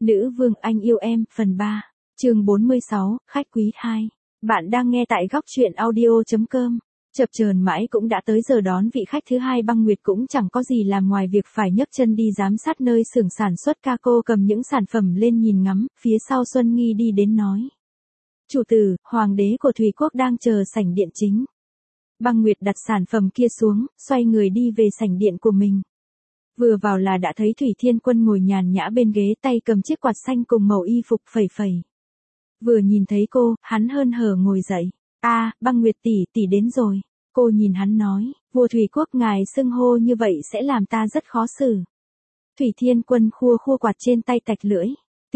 Nữ vương anh yêu em, phần 3, chương 46, khách quý 2. Bạn đang nghe tại góc truyện audio.com. Chập chờn mãi cũng đã tới giờ đón vị khách thứ hai. Băng Nguyệt cũng chẳng có gì làm ngoài việc phải nhấc chân đi giám sát nơi xưởng sản xuất ca. Cô cầm những sản phẩm lên nhìn ngắm, phía sau Xuân Nghi đi đến nói. Chủ tử, hoàng đế của Thủy Quốc đang chờ sảnh điện chính. Băng Nguyệt đặt sản phẩm kia xuống, xoay người đi về sảnh điện của mình. Vừa vào là đã thấy Thủy Thiên Quân ngồi nhàn nhã bên ghế, tay cầm chiếc quạt xanh cùng màu y phục phẩy phẩy. Vừa nhìn thấy cô, hắn hớn hở ngồi dậy. Băng Nguyệt tỷ đến rồi. Cô nhìn hắn nói, vua Thủy Quốc ngài xưng hô như vậy sẽ làm ta rất khó xử. Thủy Thiên Quân khua quạt trên tay tạch lưỡi.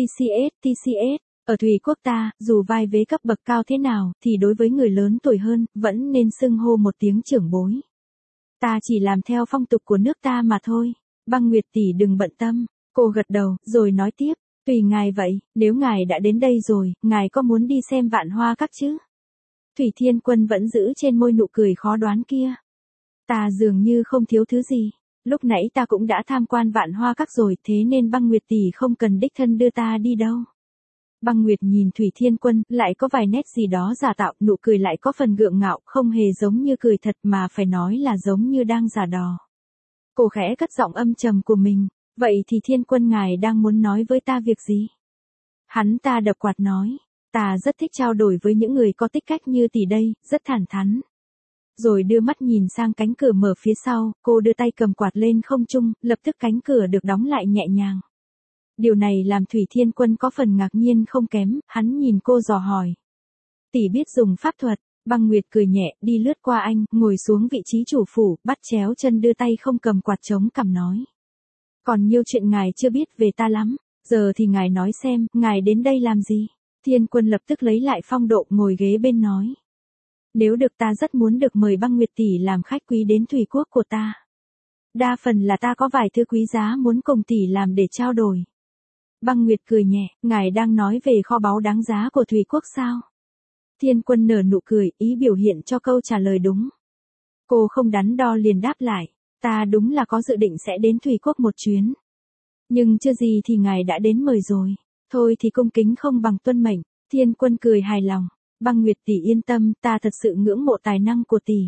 TCS, ở Thủy Quốc ta, dù vai vế cấp bậc cao thế nào, thì đối với người lớn tuổi hơn, vẫn nên xưng hô một tiếng trưởng bối. Ta chỉ làm theo phong tục của nước ta mà thôi. Băng Nguyệt tỷ đừng bận tâm. Cô gật đầu, rồi nói tiếp, tùy ngài vậy, nếu ngài đã đến đây rồi, ngài có muốn đi xem Vạn Hoa Các chứ? Thủy Thiên Quân vẫn giữ trên môi nụ cười khó đoán kia. Ta dường như không thiếu thứ gì. Lúc nãy ta cũng đã tham quan Vạn Hoa Các rồi, thế nên Băng Nguyệt tỷ không cần đích thân đưa ta đi đâu. Băng Nguyệt nhìn Thủy Thiên Quân, lại có vài nét gì đó giả tạo, nụ cười lại có phần gượng ngạo, không hề giống như cười thật mà phải nói là giống như đang giả đò. Cô khẽ cất giọng âm trầm của mình, vậy thì Thiên Quân ngài đang muốn nói với ta việc gì? Hắn ta đập quạt nói, ta rất thích trao đổi với những người có tích cách như tỷ đây, rất thẳng thắn. Rồi đưa mắt nhìn sang cánh cửa mở phía sau, cô đưa tay cầm quạt lên không trung, lập tức cánh cửa được đóng lại nhẹ nhàng. Điều này làm Thủy Thiên Quân có phần ngạc nhiên không kém, hắn nhìn cô dò hỏi. Tỷ biết dùng pháp thuật. Băng Nguyệt cười nhẹ, đi lướt qua anh, ngồi xuống vị trí chủ phủ, bắt chéo chân đưa tay không cầm quạt chống cằm nói. Còn nhiều chuyện ngài chưa biết về ta lắm, giờ thì ngài nói xem, ngài đến đây làm gì? Thiên Quân lập tức lấy lại phong độ, ngồi ghế bên nói. Nếu được ta rất muốn được mời Băng Nguyệt tỷ làm khách quý đến Thủy Quốc của ta. Đa phần là ta có vài thứ quý giá muốn cùng tỷ làm để trao đổi. Băng Nguyệt cười nhẹ, ngài đang nói về kho báu đáng giá của Thủy Quốc sao? Thiên Quân nở nụ cười, ý biểu hiện cho câu trả lời đúng. Cô không đắn đo liền đáp lại, ta đúng là có dự định sẽ đến Thủy Quốc một chuyến. Nhưng chưa gì thì ngài đã đến mời rồi, thôi thì cung kính không bằng tuân mệnh. Thiên Quân cười hài lòng, Băng Nguyệt tỷ yên tâm, ta thật sự ngưỡng mộ tài năng của tỷ.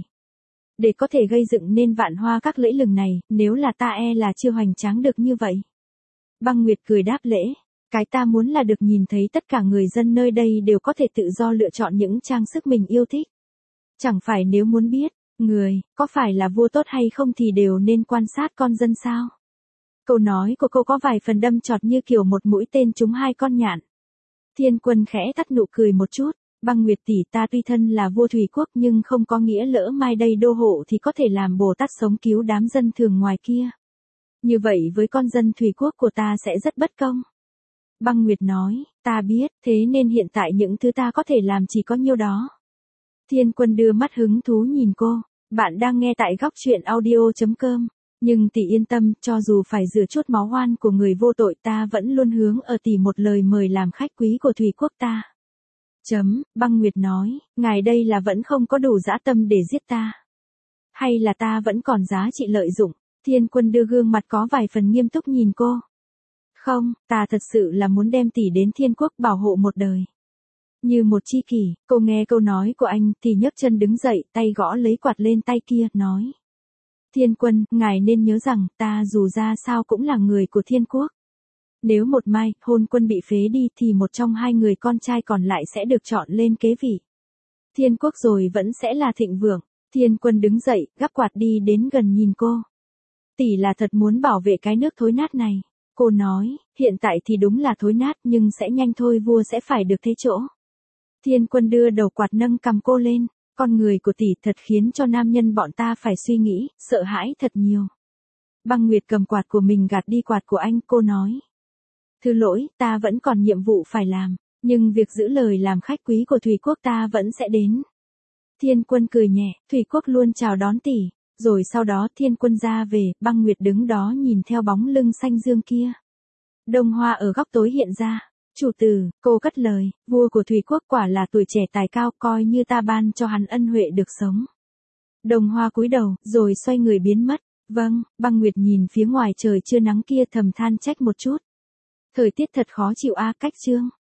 Để có thể gây dựng nên Vạn Hoa Các lẫy lừng này, nếu là ta là chưa hoành tráng được như vậy. Băng Nguyệt cười đáp lễ. Cái ta muốn là được nhìn thấy tất cả người dân nơi đây đều có thể tự do lựa chọn những trang sức mình yêu thích. Chẳng phải nếu muốn biết, người, có phải là vua tốt hay không thì đều nên quan sát con dân sao? Câu nói của cô có vài phần đâm chọt như kiểu một mũi tên trúng hai con nhạn. Thiên Quân khẽ tắt nụ cười một chút, Băng Nguyệt tỷ ta tuy thân là vua Thủy Quốc nhưng không có nghĩa lỡ mai đây đô hộ thì có thể làm Bồ Tát sống cứu đám dân thường ngoài kia. Như vậy với con dân Thủy Quốc của ta sẽ rất bất công. Băng Nguyệt nói, ta biết, thế nên hiện tại những thứ ta có thể làm chỉ có nhiêu đó. Thiên Quân đưa mắt hứng thú nhìn cô, bạn đang nghe tại góc truyện audio.com, nhưng tỷ yên tâm, cho dù phải rửa chút máu oan của người vô tội ta vẫn luôn hướng ở tỷ một lời mời làm khách quý của Thủy Quốc ta. Băng Nguyệt nói, ngài đây là vẫn không có đủ dã tâm để giết ta. Hay là ta vẫn còn giá trị lợi dụng? Thiên Quân đưa gương mặt có vài phần nghiêm túc nhìn cô. Không, ta thật sự là muốn đem tỷ đến Thiên Quốc bảo hộ một đời. Như một tri kỷ, cô nghe câu nói của anh thì nhấc chân đứng dậy, tay gõ lấy quạt lên tay kia, nói. Thiên Quân, ngài nên nhớ rằng, ta dù ra sao cũng là người của Thiên Quốc. Nếu một mai, Hôn Quân bị phế đi thì một trong hai người con trai còn lại sẽ được chọn lên kế vị. Thiên Quốc rồi vẫn sẽ là thịnh vượng. Thiên Quân đứng dậy, gắp quạt đi đến gần nhìn cô. Tỷ là thật muốn bảo vệ cái nước thối nát này. Cô nói, hiện tại thì đúng là thối nát nhưng sẽ nhanh thôi, vua sẽ phải được thế chỗ. Thiên Quân đưa đầu quạt nâng cầm cô lên, con người của tỷ thật khiến cho nam nhân bọn ta phải suy nghĩ, sợ hãi thật nhiều. Băng Nguyệt cầm quạt của mình gạt đi quạt của anh, cô nói. Thứ lỗi, ta vẫn còn nhiệm vụ phải làm, nhưng việc giữ lời làm khách quý của Thủy Quốc ta vẫn sẽ đến. Thiên Quân cười nhẹ, Thủy Quốc luôn chào đón tỷ. Rồi sau đó Thiên Quân ra về, Băng Nguyệt đứng đó nhìn theo bóng lưng xanh dương kia. Đông hoa ở góc tối hiện ra. Chủ tử, cô cất lời, vua của Thủy Quốc quả là tuổi trẻ tài cao, coi như ta ban cho hắn ân huệ được sống. Đông hoa cúi đầu, rồi xoay người biến mất. Vâng, Băng Nguyệt nhìn phía ngoài trời chưa nắng kia thầm than trách một chút. Thời tiết thật khó chịu a, cách chương.